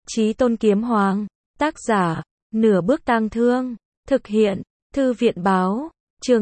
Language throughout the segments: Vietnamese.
Chí Tôn Kiếm Hoàng. Tác giả, Nửa Bước Tang Thương. Thực hiện, Thư viện báo. Chương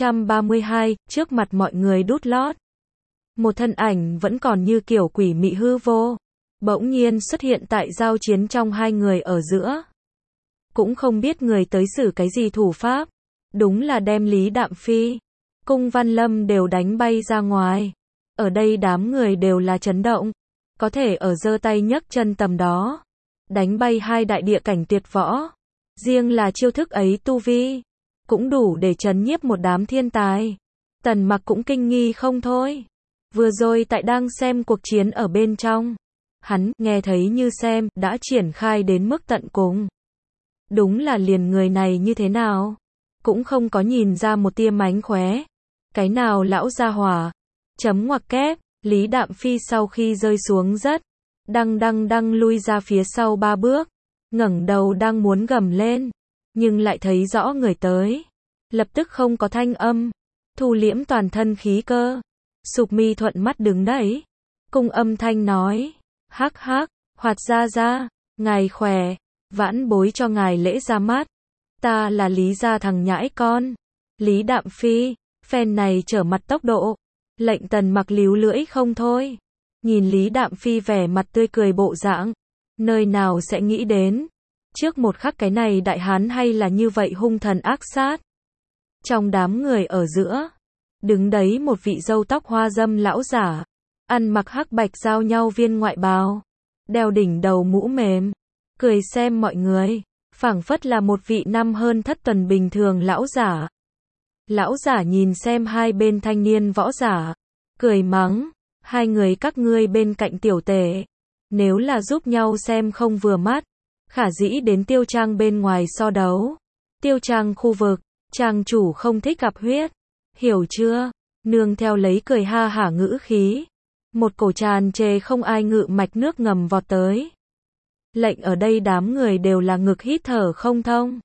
632, trước mặt mọi người đút lót. Một thân ảnh vẫn còn như kiểu quỷ mị hư vô, bỗng nhiên xuất hiện tại giao chiến trong hai người ở giữa. Cũng không biết người tới xử cái gì thủ pháp, đúng là đem Lý Đạm Phi, Cung Văn Lâm đều đánh bay ra ngoài. Ở đây đám người đều là chấn động, có thể ở giơ tay nhấc chân tầm đó, đánh bay hai đại địa cảnh tuyệt võ. Riêng là chiêu thức ấy tu vi, cũng đủ để trấn nhiếp một đám thiên tài. Tần Mặc cũng kinh nghi không thôi. Vừa rồi tại đang xem cuộc chiến ở bên trong, hắn nghe thấy như xem đã triển khai đến mức tận cùng. Đúng là liền người này như thế nào, cũng không có nhìn ra một tia mánh khóe. Cái nào lão gia hỏa, chấm ngoặc kép. Lý Đạm Phi sau khi rơi xuống đất, đăng lui ra phía sau 3 bước, ngẩng đầu đang muốn gầm lên, nhưng lại thấy rõ người tới, lập tức không có thanh âm, thu liễm toàn thân khí cơ, sụp mi thuận mắt đứng đấy, cung âm thanh nói, hắc hắc, Hoạt gia gia, ngài khỏe, vãn bối cho ngài lễ ra mắt, ta là Lý gia thằng nhãi con. Lý Đạm Phi, phen này trở mặt tốc độ, lệnh Tần Mặc líu lưỡi không thôi. Nhìn Lý Đạm Phi vẻ mặt tươi cười bộ dạng, nơi nào sẽ nghĩ đến, trước một khắc cái này đại hán hay là như vậy hung thần ác sát. Trong đám người ở giữa, đứng đấy một vị râu tóc hoa dâm lão giả, ăn mặc hắc bạch giao nhau viên ngoại bào, đeo đỉnh đầu mũ mềm, cười xem mọi người, phảng phất là một vị năm hơn thất tuần bình thường lão giả. Lão giả nhìn xem hai bên thanh niên võ giả, cười mắng, hai người các ngươi bên cạnh tiểu tể, nếu là giúp nhau xem không vừa mắt, khả dĩ đến Tiêu Trang bên ngoài so đấu. Tiêu Trang khu vực, trang chủ không thích gặp huyết, hiểu chưa? Nương theo lấy cười ha hả ngữ khí, một cổ tràn trề không ai ngự mạch nước ngầm vọt tới. Lệnh ở đây đám người đều là ngực hít thở không thông.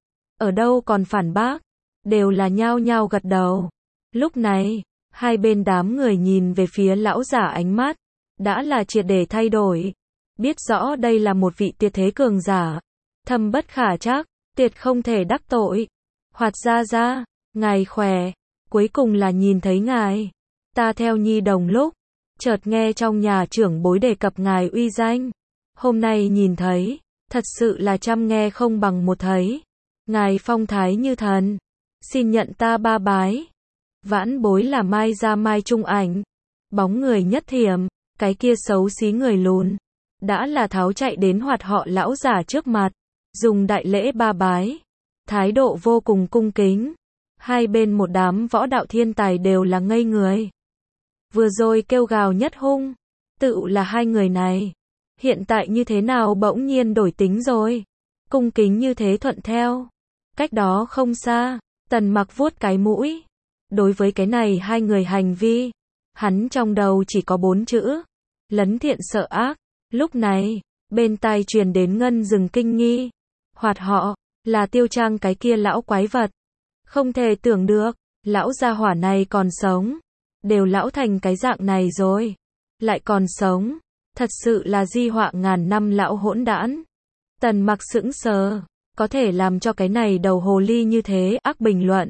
Ở đâu còn phản bác, đều là nhao nhao gật đầu. Lúc này, hai bên đám người nhìn về phía lão giả ánh mắt, đã là triệt để thay đổi. Biết rõ đây là một vị tuyệt thế cường giả, thâm bất khả trắc, tuyệt không thể đắc tội. Hoạt gia gia, ngài khỏe, cuối cùng là nhìn thấy ngài. Ta theo nhi đồng lúc, chợt nghe trong nhà trưởng bối đề cập ngài uy danh. Hôm nay nhìn thấy, thật sự là trăm nghe không bằng một thấy. Ngài phong thái như thần, xin nhận ta ba bái. Vãn bối là Mai Gia Mai Trung Ảnh, bóng người nhất thiểm, cái kia xấu xí người lùn, đã là tháo chạy đến Hoạt họ lão giả trước mặt, dùng đại lễ ba bái, thái độ vô cùng cung kính. Hai bên một đám võ đạo thiên tài đều là ngây người. Vừa rồi kêu gào nhất hung, tự là hai người này, hiện tại như thế nào bỗng nhiên đổi tính rồi, cung kính như thế thuận theo. Cách đó không xa, Tần Mặc vuốt cái mũi. Đối với cái này hai người hành vi, hắn trong đầu chỉ có 4 chữ, lấn thiện sợ ác. Lúc này, bên tai truyền đến ngân rừng kinh nghi. Hoạt họ, là Tiêu Trang cái kia lão quái vật. Không thể tưởng được, lão gia hỏa này còn sống. Đều lão thành cái dạng này rồi, lại còn sống. Thật sự là di họa ngàn năm lão hỗn đản. Tần Mặc sững sờ, có thể làm cho cái này đầu hồ ly như thế ác bình luận,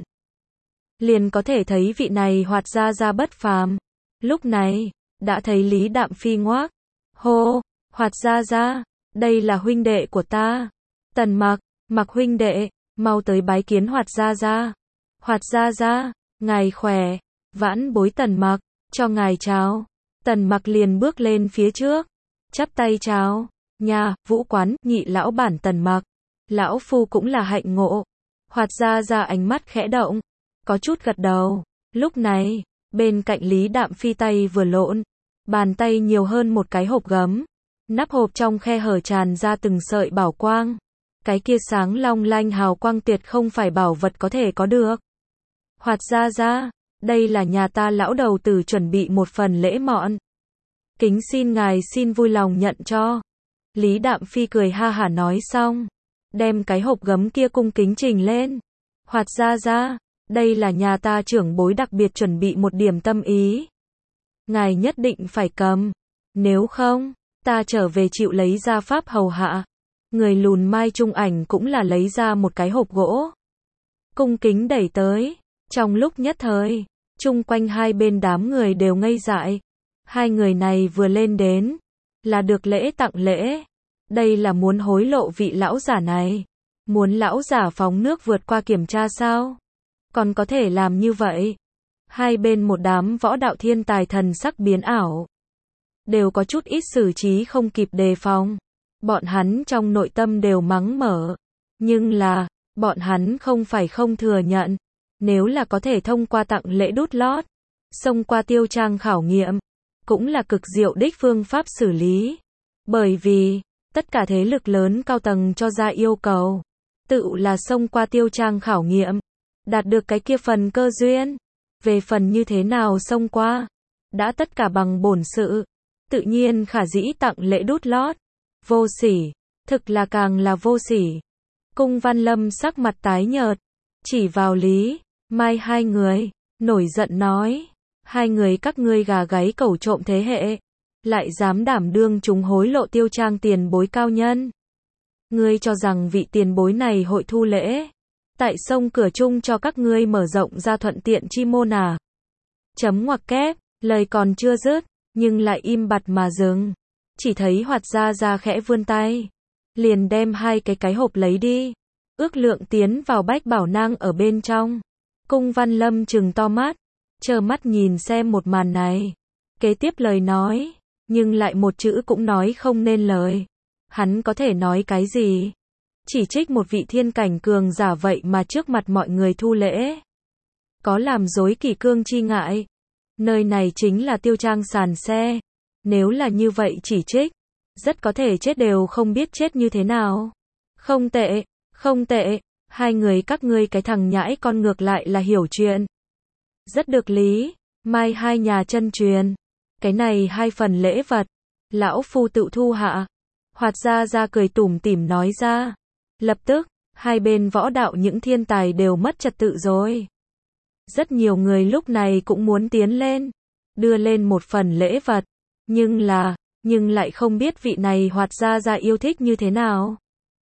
liền có thể thấy vị này Hoạt gia gia bất phàm. Lúc này, đã thấy Lý Đạm Phi ngoác, hô, Hoạt gia gia, đây là huynh đệ của ta. Tần Mặc, Mặc huynh đệ, mau tới bái kiến Hoạt gia gia. Hoạt gia gia, ngài khỏe, vãn bối Tần Mặc, cho ngài chào. Tần Mặc liền bước lên phía trước, chắp tay chào, nhà, vũ quán, nhị lão bản Tần Mặc. Lão phu cũng là hạnh ngộ. Hoạt gia gia ánh mắt khẽ động, có chút gật đầu. Lúc này, bên cạnh Lý Đạm Phi tay vừa lộn, bàn tay nhiều hơn một cái hộp gấm. Nắp hộp trong khe hở tràn ra từng sợi bảo quang. Cái kia sáng long lanh hào quang tuyệt không phải bảo vật có thể có được. Hoạt gia gia, đây là nhà ta lão đầu tử chuẩn bị một phần lễ mọn. Kính xin ngài xin vui lòng nhận cho. Lý Đạm Phi cười ha hả nói xong, đem cái hộp gấm kia cung kính trình lên. Hoạt gia gia, đây là nhà ta trưởng bối đặc biệt chuẩn bị một điểm tâm ý. Ngài nhất định phải cầm, nếu không, ta trở về chịu lấy ra pháp hầu hạ. Người lùn Mai Trung Ảnh cũng là lấy ra một cái hộp gỗ. Cung kính đẩy tới. Trong lúc nhất thời, chung quanh hai bên đám người đều ngây dại. Hai người này vừa lên đến, là được lễ tặng lễ. Đây là muốn hối lộ vị lão giả này. Muốn lão giả phóng nước vượt qua kiểm tra sao? Còn có thể làm như vậy? Hai bên một đám võ đạo thiên tài thần sắc biến ảo. Đều có chút ít xử trí không kịp đề phòng. Bọn hắn trong nội tâm đều mắng mở. Nhưng là, bọn hắn không phải không thừa nhận. Nếu là có thể thông qua tặng lễ đút lót, xông qua tiêu trang khảo nghiệm, cũng là cực diệu đích phương pháp xử lý. Bởi vì, tất cả thế lực lớn cao tầng cho ra yêu cầu, tự là xông qua tiêu trang khảo nghiệm, đạt được cái kia phần cơ duyên. Về phần như thế nào xông qua, đã tất cả bằng bổn sự, tự nhiên khả dĩ tặng lễ đút lót. Vô sỉ, thực là càng là vô sỉ. Cung Văn Lâm sắc mặt tái nhợt, chỉ vào Lý, Mai hai người, nổi giận nói, hai người các ngươi gà gáy cẩu trộm thế hệ, lại dám đảm đương chúng hối lộ tiêu trang tiền bối cao nhân. Ngươi cho rằng vị tiền bối này hội thu lễ, tại sông cửa chung cho các ngươi mở rộng ra thuận tiện chi môn à? Chấm ngoặc kép, lời còn chưa dứt, nhưng lại im bặt mà dừng. Chỉ thấy Hoạt Gia Gia khẽ vươn tay, liền đem hai cái hộp lấy đi, ước lượng tiến vào bách bảo nang ở bên trong. Cung Văn Lâm trừng to mắt, trơ mắt nhìn xem một màn này. Kế tiếp lời nói, nhưng lại một chữ cũng nói không nên lời. Hắn có thể nói cái gì? Chỉ trích một vị thiên cảnh cường giả vậy mà trước mặt mọi người thu lễ. Có làm dối kỷ cương chi ngại. Nơi này chính là tiêu trang sàn xe. Nếu là như vậy chỉ trích, rất có thể chết đều không biết chết như thế nào. Không tệ, không tệ, hai người các ngươi cái thằng nhãi con ngược lại là hiểu chuyện. Rất được lý, Mai hai nhà chân truyền. Cái này hai phần lễ vật, lão phu tự thu hạ. Hoạt Gia Gia cười tủm tỉm nói ra. Lập tức, hai bên võ đạo những thiên tài đều mất trật tự rồi. Rất nhiều người lúc này cũng muốn tiến lên, đưa lên một phần lễ vật. Nhưng lại không biết vị này Hoạt Gia Gia yêu thích như thế nào.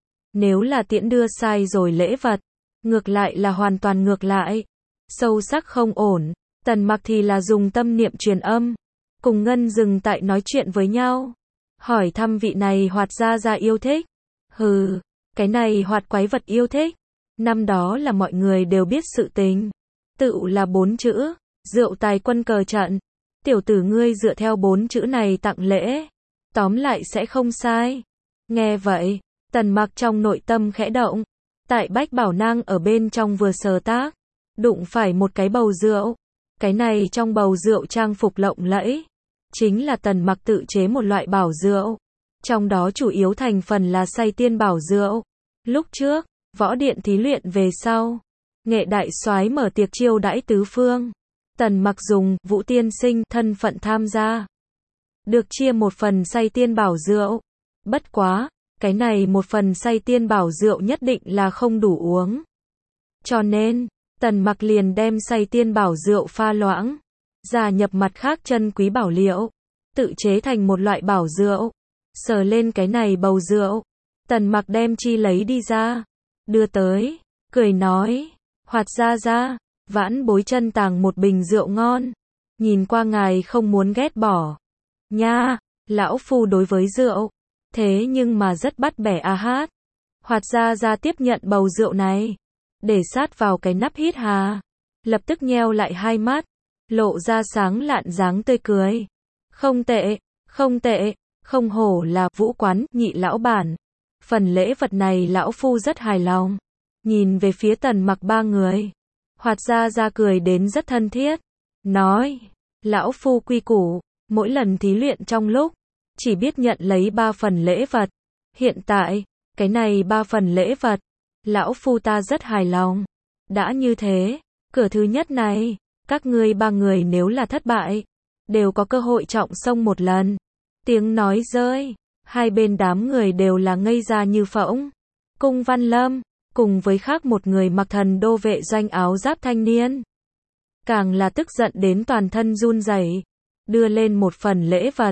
Nếu là tiễn đưa sai rồi lễ vật, ngược lại là hoàn toàn ngược lại. Sâu sắc không ổn, Tần Mặc thì là dùng tâm niệm truyền âm, cùng Ngân dừng tại nói chuyện với nhau. Hỏi thăm vị này Hoạt Gia Gia yêu thích. Hừ, cái này hoạt quái vật yêu thích. Năm đó là mọi người đều biết sự tình. Tự là 4 chữ, rượu tài quân cờ trận. Tiểu tử ngươi dựa theo 4 chữ này tặng lễ, tóm lại sẽ không sai. Nghe vậy, Tần Mặc trong nội tâm khẽ động. Tại Bách Bảo Nang ở bên trong vừa sờ tác, đụng phải một cái bầu rượu. Cái này trong bầu rượu trang phục lộng lẫy, chính là Tần Mặc tự chế một loại bảo rượu. Trong đó chủ yếu thành phần là say tiên bảo rượu. Lúc trước, võ điện thí luyện về sau, nghệ đại soái mở tiệc chiêu đãi tứ phương. Tần Mặc dùng Vũ tiên sinh thân phận tham gia, được chia một phần say tiên bảo rượu. Bất quá, cái này một phần say tiên bảo rượu nhất định là không đủ uống. Cho nên, Tần Mặc liền đem say tiên bảo rượu pha loãng, gia nhập mặt khác chân quý bảo liệu, tự chế thành một loại bảo rượu. Sờ lên cái này bầu rượu, Tần Mặc đem chi lấy đi ra, đưa tới, cười nói, Hoạt Gia Gia, vãn bối chân tàng một bình rượu ngon, nhìn qua ngài không muốn ghét bỏ. Nha, lão phu đối với rượu, thế nhưng mà rất bắt bẻ a hát. Hoạt Gia Gia tiếp nhận bầu rượu này, để sát vào cái nắp hít hà, lập tức nheo lại hai mắt, lộ ra sáng lạn dáng tươi cười. Không tệ, không tệ, không hổ là Vũ quán nhị lão bản. Phần lễ vật này lão phu rất hài lòng. Nhìn về phía Tần Mặc ba người, Hoạt Gia Gia cười đến rất thân thiết, nói, lão phu quy củ, mỗi lần thí luyện trong lúc, chỉ biết nhận lấy 3 phần lễ vật. Hiện tại, cái này 3 phần lễ vật, lão phu ta rất hài lòng. Đã như thế, cửa thứ nhất này, các ngươi 3 người nếu là thất bại, đều có cơ hội trọng sông một lần. Tiếng nói rơi, hai bên đám người đều là ngây ra như phỗng. Cung Văn Lâm, cùng với khác một người mặc thần đô vệ doanh áo giáp thanh niên, càng là tức giận đến toàn thân run rẩy, đưa lên một phần lễ vật.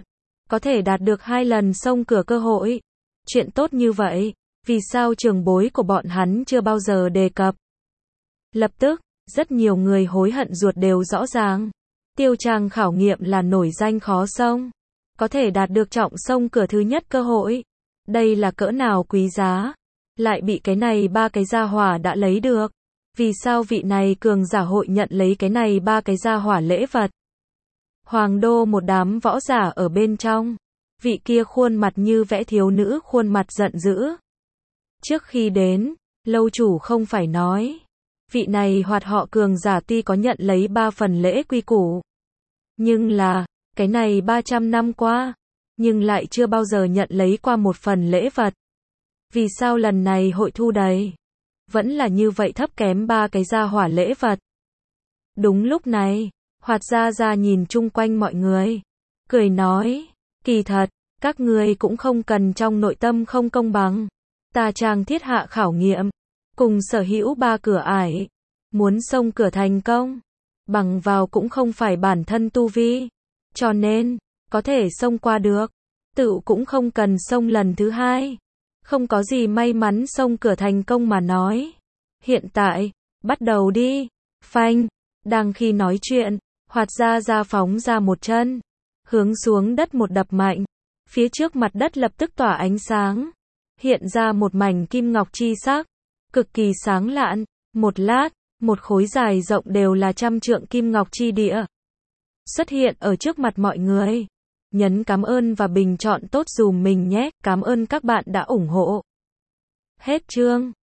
có thể đạt được 2 lần xông cửa cơ hội. Chuyện tốt như vậy, vì sao trưởng bối của bọn hắn chưa bao giờ đề cập? Lập tức, rất nhiều người hối hận ruột đều rõ ràng. Tiêu Trang khảo nghiệm là nổi danh khó xông, có thể đạt được trọng xông cửa thứ nhất cơ hội. Đây là cỡ nào quý giá, lại bị cái này ba cái gia hỏa đã lấy được. Vì sao vị này cường giả hội nhận lấy cái này ba cái gia hỏa lễ vật? Hoàng đô một đám võ giả ở bên trong. Vị kia khuôn mặt như vẽ thiếu nữ khuôn mặt giận dữ. Trước khi đến, lâu chủ không phải nói. Vị này hoặc họ cường giả tuy có nhận lấy 3 phần lễ quy củ. Nhưng là, cái này 300 năm qua, nhưng lại chưa bao giờ nhận lấy qua một phần lễ vật. Vì sao lần này hội thu đầy? Vẫn là như vậy thấp kém ba cái gia hỏa lễ vật. Đúng lúc này, Hoạt Gia Gia nhìn chung quanh mọi người, cười nói, kỳ thật, các ngươi cũng không cần trong nội tâm không công bằng. Ta Trang thiết hạ khảo nghiệm, cùng sở hữu 3 cửa ải, muốn xông cửa thành công, bằng vào cũng không phải bản thân tu vi, cho nên, có thể xông qua được, tự cũng không cần xông lần thứ 2. Không có gì may mắn xông cửa thành công mà nói. Hiện tại, bắt đầu đi. Phanh, đang khi nói chuyện, Hoạt Gia Gia phóng ra một chân, hướng xuống đất một đập mạnh. Phía trước mặt đất lập tức tỏa ánh sáng, hiện ra một mảnh kim ngọc chi sắc, cực kỳ sáng lạn. Một lát, một khối dài rộng đều là 100 trượng kim ngọc chi địa xuất hiện ở trước mặt mọi người. Nhấn cảm ơn và bình chọn tốt dùm mình nhé. Cảm ơn các bạn đã ủng hộ. Hết chương.